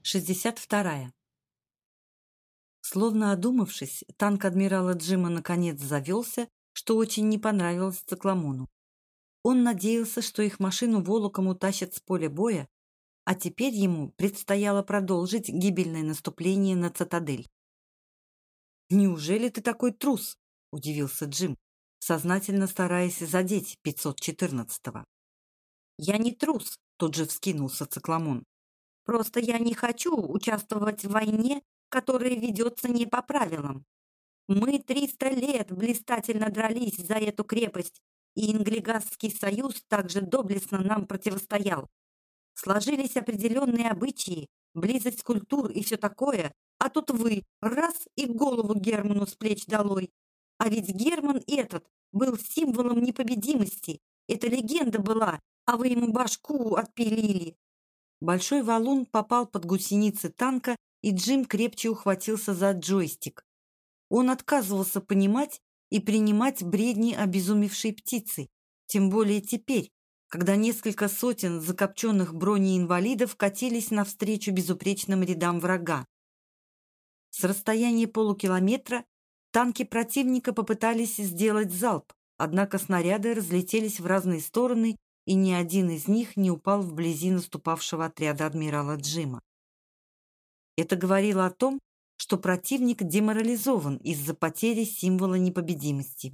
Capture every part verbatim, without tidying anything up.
шестьдесят вторая. Словно одумавшись, танк адмирала Джима наконец завелся, что очень не понравилось Цикламону. Он надеялся, что их машину волоком утащат с поля боя, а теперь ему предстояло продолжить гибельное наступление на цитадель. «Неужели ты такой трус?» – удивился Джим, сознательно стараясь задеть пятьсот четырнадцатого. «Я не трус», – тут же вскинулся Цикламон. «Просто я не хочу участвовать в войне, которая ведется не по правилам. Мы триста лет блистательно дрались за эту крепость, и Инглигасский союз также доблестно нам противостоял. Сложились определенные обычаи, близость культур и все такое, а тут вы раз и голову Герману с плеч долой. А ведь Герман этот был символом непобедимости. Это легенда была, а вы ему башку отпилили». Большой валун попал под гусеницы танка, и Джим крепче ухватился за джойстик. Он отказывался понимать и принимать бредни обезумевшей птицы, тем более теперь, когда несколько сотен закопченных бронеинвалидов катились навстречу безупречным рядам врага. С расстояния полукилометра танки противника попытались сделать залп, однако снаряды разлетелись в разные стороны, и ни один из них не упал вблизи наступавшего отряда адмирала Джима. Это говорило о том, что противник деморализован из-за потери символа непобедимости.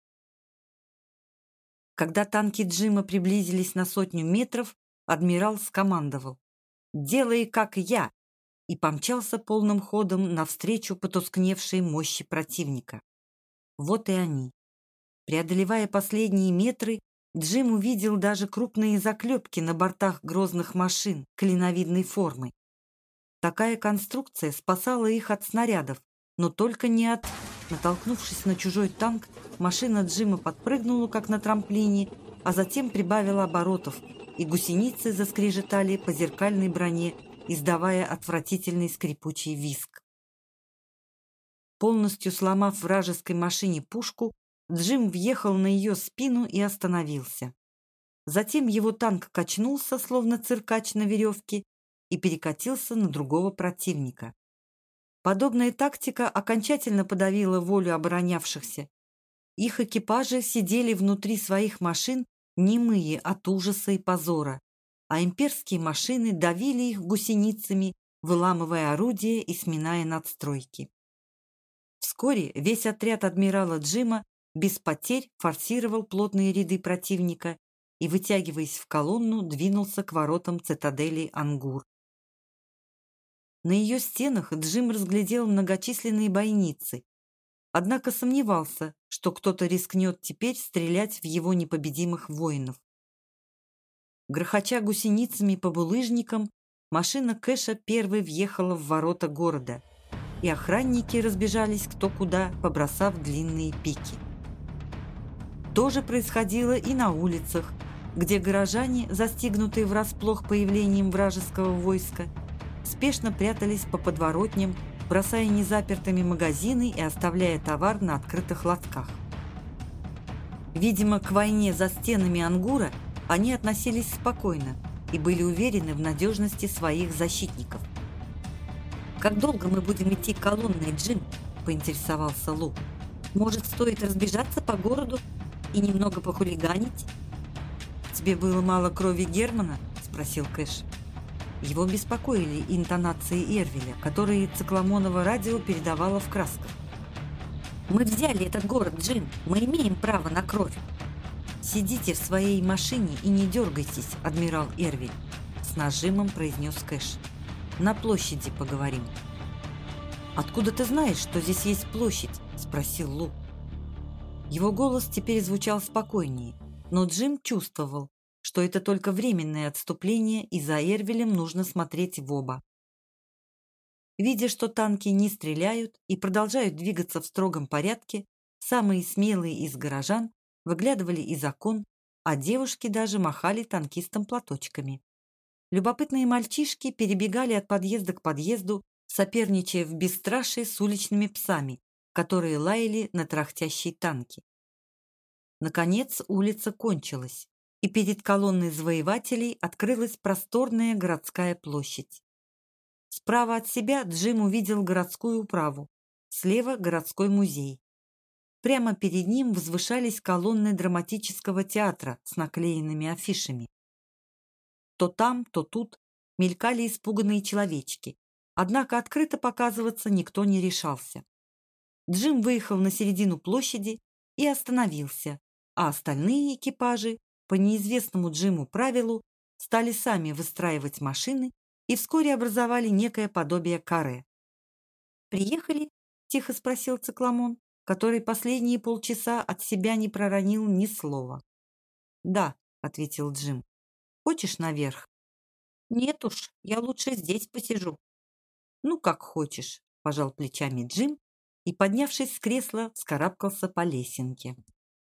Когда танки Джима приблизились на сотню метров, адмирал скомандовал: «Делай, как я!» и помчался полным ходом навстречу потускневшей мощи противника. Вот и они. Преодолевая последние метры, Джим увидел даже крупные заклепки на бортах грозных машин клиновидной формы. Такая конструкция спасала их от снарядов, но только не от... Натолкнувшись на чужой танк, машина Джима подпрыгнула, как на трамплине, а затем прибавила оборотов, и гусеницы заскрежетали по зеркальной броне, издавая отвратительный скрипучий визг. Полностью сломав вражеской машине пушку, Джим въехал на ее спину и остановился. Затем его танк качнулся, словно циркач на веревке, и перекатился на другого противника. Подобная тактика окончательно подавила волю оборонявшихся. Их экипажи сидели внутри своих машин, немые от ужаса и позора, а имперские машины давили их гусеницами, выламывая орудия и сминая надстройки. Вскоре весь отряд адмирала Джима без потерь форсировал плотные ряды противника и, вытягиваясь в колонну, двинулся к воротам цитадели Ангур. На ее стенах Джим разглядел многочисленные бойницы, однако сомневался, что кто-то рискнет теперь стрелять в его непобедимых воинов. Грохоча гусеницами по булыжникам, машина Кэша первой въехала в ворота города, и охранники разбежались кто куда, побросав длинные пики. То же происходило и на улицах, где горожане, застигнутые врасплох появлением вражеского войска, спешно прятались по подворотням, бросая незапертыми магазины и оставляя товар на открытых лотках. Видимо, к войне за стенами Ангура они относились спокойно и были уверены в надежности своих защитников. «Как долго мы будем идти колонной, Джим?» – поинтересовался Лу. «Может, стоит разбежаться по городу и немного похулиганить?» «Тебе было мало крови Германа?» – спросил Кэш. Его беспокоили интонации Эрвеля, которые Цикламоново радио передавало в красках. «Мы взяли этот город, Джим. Мы имеем право на кровь». «Сидите в своей машине и не дергайтесь, адмирал Эрвель», – с нажимом произнес Кэш. «На площади поговорим». «Откуда ты знаешь, что здесь есть площадь?» – спросил Лу. Его голос теперь звучал спокойнее, но Джим чувствовал, что это только временное отступление, и за Эрвелем нужно смотреть в оба. Видя, что танки не стреляют и продолжают двигаться в строгом порядке, самые смелые из горожан выглядывали из окон, а девушки даже махали танкистам платочками. Любопытные мальчишки перебегали от подъезда к подъезду, соперничая в бесстрашии с уличными псами, которые лаяли на тарахтящие танки. Наконец улица кончилась, и перед колонной завоевателей открылась просторная городская площадь. С Справа от себя Джим увидел городскую управу, слева – городской музей. Прямо перед ним возвышались колонны драматического театра с наклеенными афишами. То там, то тут мелькали испуганные человечки, однако открыто показываться никто не решался. Джим выехал на середину площади и остановился, а остальные экипажи, по неизвестному Джиму правилу, стали сами выстраивать машины и вскоре образовали некое подобие каре. «Приехали?» – тихо спросил Цикламон, который последние полчаса от себя не проронил ни слова. «Да», – ответил Джим. «Хочешь наверх?» «Нет уж, я лучше здесь посижу». «Ну, как хочешь», – пожал плечами Джим и, поднявшись с кресла, вскарабкался по лесенке.